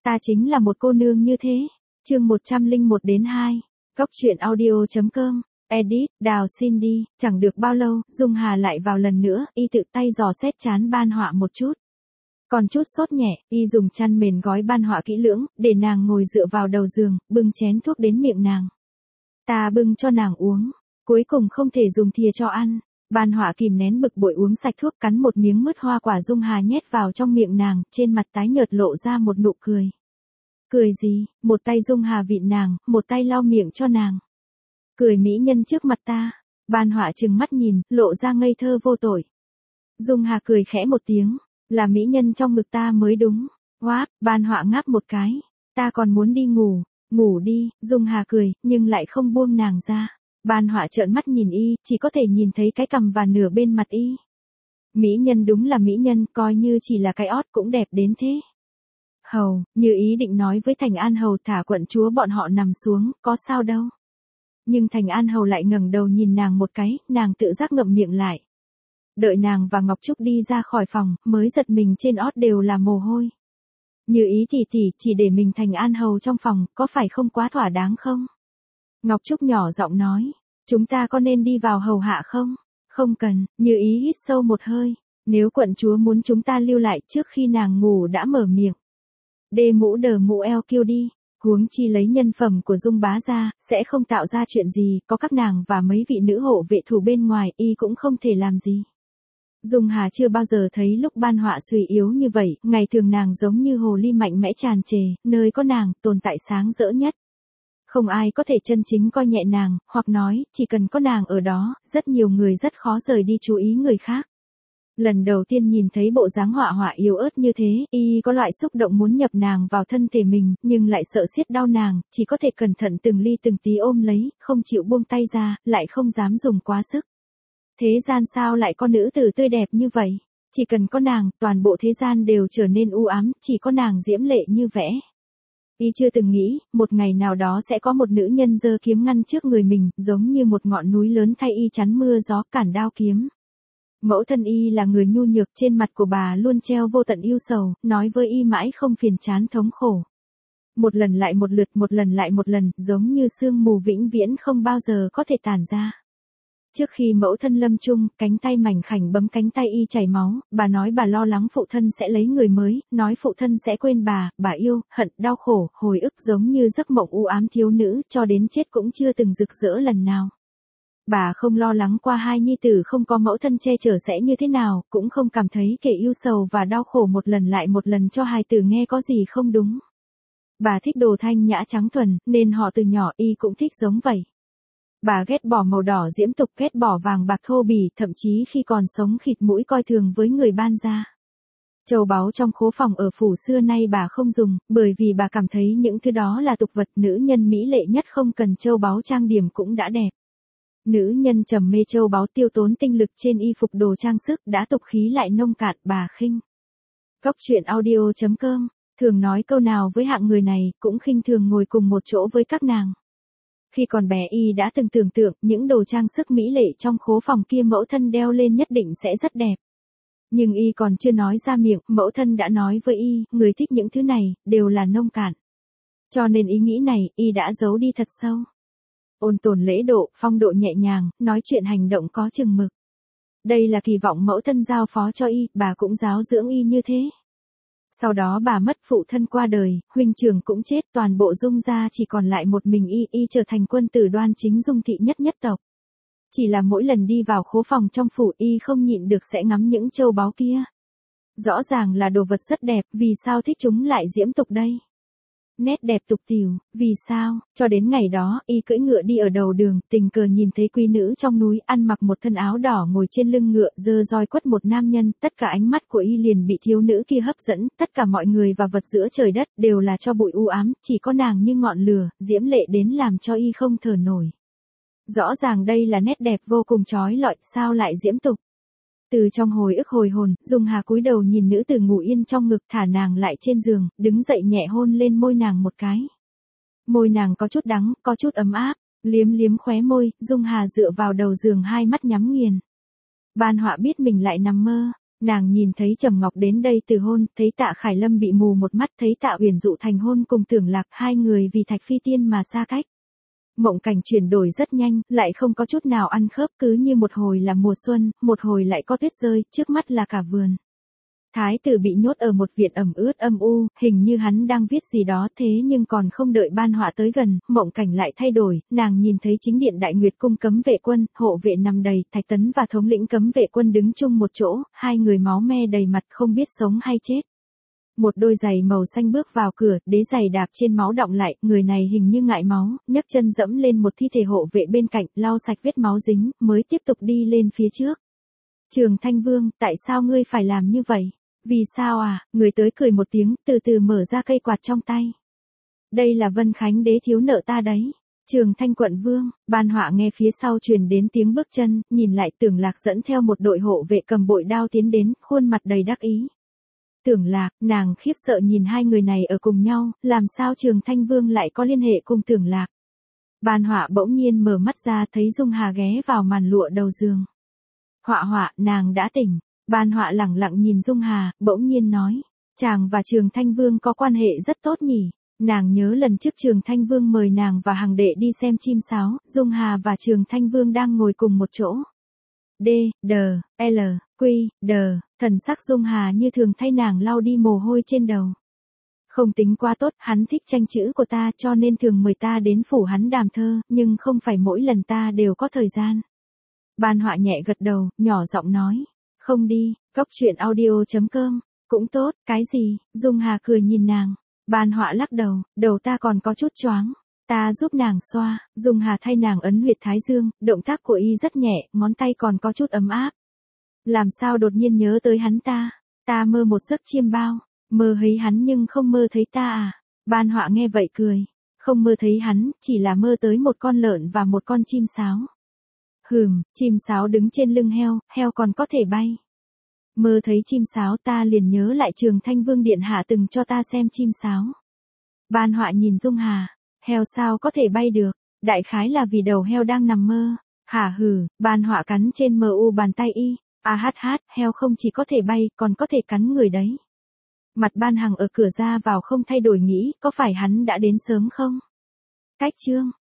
Ta chính là một cô nương như thế. Chương 101-2. Góc truyện audio.com. Edit, Đào xin đi. Chẳng được bao lâu, Dung Hà lại vào lần nữa, y tự tay dò xét trán Ban Họa một chút. Còn chút sốt nhẹ, y dùng chăn mền gói Ban Họa kỹ lưỡng, để nàng ngồi dựa vào đầu giường, bưng chén thuốc đến miệng nàng. Ta bưng cho nàng uống, cuối cùng không thể dùng thìa cho ăn. Ban Họa kìm nén bực bội uống sạch thuốc, cắn một miếng mứt hoa quả Dung Hà nhét vào trong miệng nàng, trên mặt tái nhợt lộ ra một nụ cười. Cười gì? Một tay Dung Hà vịn nàng, một tay lau miệng cho nàng. Cười mỹ nhân trước mặt ta. Ban Họa trừng mắt nhìn, lộ ra ngây thơ vô tội. Dung Hà cười khẽ một tiếng, là mỹ nhân trong ngực ta mới đúng. Hoáp, Ban Họa ngáp một cái. Ta còn muốn đi ngủ. Ngủ đi. Dung Hà cười, nhưng lại không buông nàng ra. Ban Họa trợn mắt nhìn y, chỉ có thể nhìn thấy cái cằm và nửa bên mặt y. Mỹ nhân đúng là mỹ nhân, coi như chỉ là cái ót cũng đẹp đến thế. Hầu, như ý định nói với Thành An Hầu thả quận chúa bọn họ nằm xuống, có sao đâu. Nhưng Thành An Hầu lại ngẩng đầu nhìn nàng một cái, nàng tự giác ngậm miệng lại. Đợi nàng và Ngọc Trúc đi ra khỏi phòng, mới giật mình trên ót đều là mồ hôi. Như ý tỷ chỉ để mình Thành An Hầu trong phòng, có phải không quá thỏa đáng không? Ngọc Trúc nhỏ giọng nói, chúng ta có nên đi vào hầu hạ không? Không cần. Như ý hít sâu một hơi, nếu quận chúa muốn chúng ta lưu lại trước khi nàng ngủ đã mở miệng. Đê mũ đờ mũ eo kêu đi, huống chi lấy nhân phẩm của Dung bá ra, sẽ không tạo ra chuyện gì, có các nàng và mấy vị nữ hộ vệ thủ bên ngoài, y cũng không thể làm gì. Dung Hà chưa bao giờ thấy lúc Ban Họa suy yếu như vậy, ngày thường nàng giống như hồ ly mạnh mẽ tràn trề, nơi có nàng, tồn tại sáng rỡ nhất. Không ai có thể chân chính coi nhẹ nàng, hoặc nói, chỉ cần có nàng ở đó, rất nhiều người rất khó rời đi chú ý người khác. Lần đầu tiên nhìn thấy bộ dáng Họa yếu ớt như thế, y có loại xúc động muốn nhập nàng vào thân thể mình, nhưng lại sợ siết đau nàng, chỉ có thể cẩn thận từng ly từng tí ôm lấy, không chịu buông tay ra, lại không dám dùng quá sức. Thế gian sao lại có nữ tử tươi đẹp như vậy? Chỉ cần có nàng, toàn bộ thế gian đều trở nên u ám, chỉ có nàng diễm lệ như vẽ. Y chưa từng nghĩ, một ngày nào đó sẽ có một nữ nhân giơ kiếm ngăn trước người mình, giống như một ngọn núi lớn thay y chắn mưa gió cản đao kiếm. Mẫu thân y là người nhu nhược, trên mặt của bà luôn treo vô tận yêu sầu, nói với y mãi không phiền chán thống khổ. Một lần lại một lượt, một lần lại một lần, giống như sương mù vĩnh viễn không bao giờ có thể tản ra. Trước khi mẫu thân lâm chung, cánh tay mảnh khảnh bấm cánh tay y chảy máu, bà nói bà lo lắng phụ thân sẽ lấy người mới, nói phụ thân sẽ quên bà yêu, hận, đau khổ, hồi ức giống như giấc mộng u ám thiếu nữ, cho đến chết cũng chưa từng rực rỡ lần nào. Bà không lo lắng qua hai nhi tử không có mẫu thân che chở sẽ như thế nào, cũng không cảm thấy kể yêu sầu và đau khổ một lần lại một lần cho hài tử nghe có gì không đúng. Bà thích đồ thanh nhã trắng thuần, nên họ từ nhỏ y cũng thích giống vậy. Bà ghét bỏ màu đỏ diễm tục, ghét bỏ vàng bạc thô bỉ, thậm chí khi còn sống khịt mũi coi thường với người ban gia. Châu báu trong khố phòng ở phủ xưa nay bà không dùng, bởi vì bà cảm thấy những thứ đó là tục vật, nữ nhân mỹ lệ nhất không cần châu báu trang điểm cũng đã đẹp. Nữ nhân trầm mê châu báu tiêu tốn tinh lực trên y phục đồ trang sức đã tục khí lại nông cạn, bà khinh. Góc truyện audio.com, thường nói câu nào với hạng người này, cũng khinh thường ngồi cùng một chỗ với các nàng. Khi còn bé y đã từng tưởng tượng những đồ trang sức mỹ lệ trong khố phòng kia mẫu thân đeo lên nhất định sẽ rất đẹp. Nhưng y còn chưa nói ra miệng, mẫu thân đã nói với y, người thích những thứ này, đều là nông cạn. Cho nên ý nghĩ này, y đã giấu đi thật sâu. Ôn tồn lễ độ, phong độ nhẹ nhàng, nói chuyện hành động có chừng mực. Đây là kỳ vọng mẫu thân giao phó cho y, bà cũng giáo dưỡng y như thế. Sau đó bà mất, phụ thân qua đời, huynh trưởng cũng chết, toàn bộ Dung gia chỉ còn lại một mình y trở thành quân tử đoan chính Dung thị nhất tộc. Chỉ là mỗi lần đi vào khố phòng trong phủ y không nhịn được sẽ ngắm những châu báu kia. Rõ ràng là đồ vật rất đẹp, vì sao thích chúng lại diễm tục đây? Nét đẹp tục tìu, vì sao? Cho đến ngày đó, y cưỡi ngựa đi ở đầu đường, tình cờ nhìn thấy quý nữ trong núi ăn mặc một thân áo đỏ ngồi trên lưng ngựa, giơ roi quất một nam nhân, tất cả ánh mắt của y liền bị thiếu nữ kia hấp dẫn, tất cả mọi người và vật giữa trời đất đều là cho bụi u ám, chỉ có nàng như ngọn lửa, diễm lệ đến làm cho y không thở nổi. Rõ ràng đây là nét đẹp vô cùng chói lọi, sao lại diễm tục? Từ trong hồi ức hồi hồn, Dung Hà cúi đầu nhìn nữ tử ngủ yên trong ngực, thả nàng lại trên giường, đứng dậy nhẹ hôn lên môi nàng một cái. Môi nàng có chút đắng, có chút ấm áp, liếm khóe môi, Dung Hà dựa vào đầu giường hai mắt nhắm nghiền. Ban Họa biết mình lại nằm mơ, Nàng nhìn thấy Trầm Ngọc đến đây từ hôn, thấy Tạ Khải Lâm bị mù một mắt, thấy Tạ Uyển Dụ thành hôn cùng Tưởng Lạc, hai người vì Thạch Phi Tiên mà xa cách. Mộng cảnh chuyển đổi rất nhanh, lại không có chút nào ăn khớp, cứ như một hồi là mùa xuân, một hồi lại có tuyết rơi, trước mắt là cả vườn. Thái tử bị nhốt ở một viện ẩm ướt âm u, hình như hắn đang viết gì đó, thế nhưng còn không đợi Ban Họa tới gần, mộng cảnh lại thay đổi, nàng nhìn thấy chính điện Đại Nguyệt cung cấm vệ quân, hộ vệ nằm đầy, Thạch Tấn và thống lĩnh cấm vệ quân đứng chung một chỗ, hai người máu me đầy mặt không biết sống hay chết. Một đôi giày màu xanh bước vào cửa, đế giày đạp trên máu đọng lại, người này hình như ngại máu, nhấc chân dẫm lên một thi thể hộ vệ bên cạnh, lau sạch vết máu dính, mới tiếp tục đi lên phía trước. Trường Thanh Vương, tại sao ngươi phải làm như vậy? Vì sao à? Người tới cười một tiếng, từ từ mở ra cây quạt trong tay. Đây là Vân Khánh đế thiếu nợ ta đấy. Trường Thanh quận vương, Ban Họa nghe phía sau truyền đến tiếng bước chân, nhìn lại Tưởng Lạc dẫn theo một đội hộ vệ cầm bội đao tiến đến, khuôn mặt đầy đắc ý. Tưởng Lạc, nàng khiếp sợ nhìn hai người này ở cùng nhau, làm sao Trường Thanh Vương lại có liên hệ cùng Tưởng Lạc. Ban Họa bỗng nhiên mở mắt ra thấy Dung Hà ghé vào màn lụa đầu giường. Họa Họa, nàng đã tỉnh. Ban Họa lẳng lặng nhìn Dung Hà, bỗng nhiên nói, chàng và Trường Thanh Vương có quan hệ rất tốt nhỉ. Nàng nhớ lần trước Trường Thanh Vương mời nàng và hàng đệ đi xem chim sáo, Dung Hà và Trường Thanh Vương đang ngồi cùng một chỗ. D, D, L, Q, D, thần sắc Dung Hà như thường thay nàng lau đi mồ hôi trên đầu. Không tính quá tốt, hắn thích tranh chữ của ta cho nên thường mời ta đến phủ hắn đàm thơ, nhưng không phải mỗi lần ta đều có thời gian. Ban Họa nhẹ gật đầu, nhỏ giọng nói. Không đi, Cóc Truyện Audio.com, cũng tốt, cái gì, Dung Hà cười nhìn nàng. Ban Họa lắc đầu, đầu ta còn có chút choáng. Ta giúp nàng xoa, Dung Hà thay nàng ấn huyệt thái dương, động tác của y rất nhẹ, ngón tay còn có chút ấm áp. Làm sao đột nhiên nhớ tới hắn ta? Ta mơ một giấc chiêm bao, mơ thấy hắn nhưng không mơ thấy ta à? Ban Họa nghe vậy cười, không mơ thấy hắn, chỉ là mơ tới một con lợn và một con chim sáo. Chim sáo đứng trên lưng heo, heo còn có thể bay. Mơ thấy chim sáo ta liền nhớ lại Trường Thanh Vương điện hạ từng cho ta xem chim sáo. Ban Họa nhìn Dung Hà, heo sao có thể bay được, đại khái là vì đầu heo đang nằm mơ. Ban Họa cắn trên mu bàn tay y, heo không chỉ có thể bay, còn có thể cắn người đấy. Mặt Ban Hằng ở cửa ra vào không thay đổi nghĩ, có phải hắn đã đến sớm không? Cách chương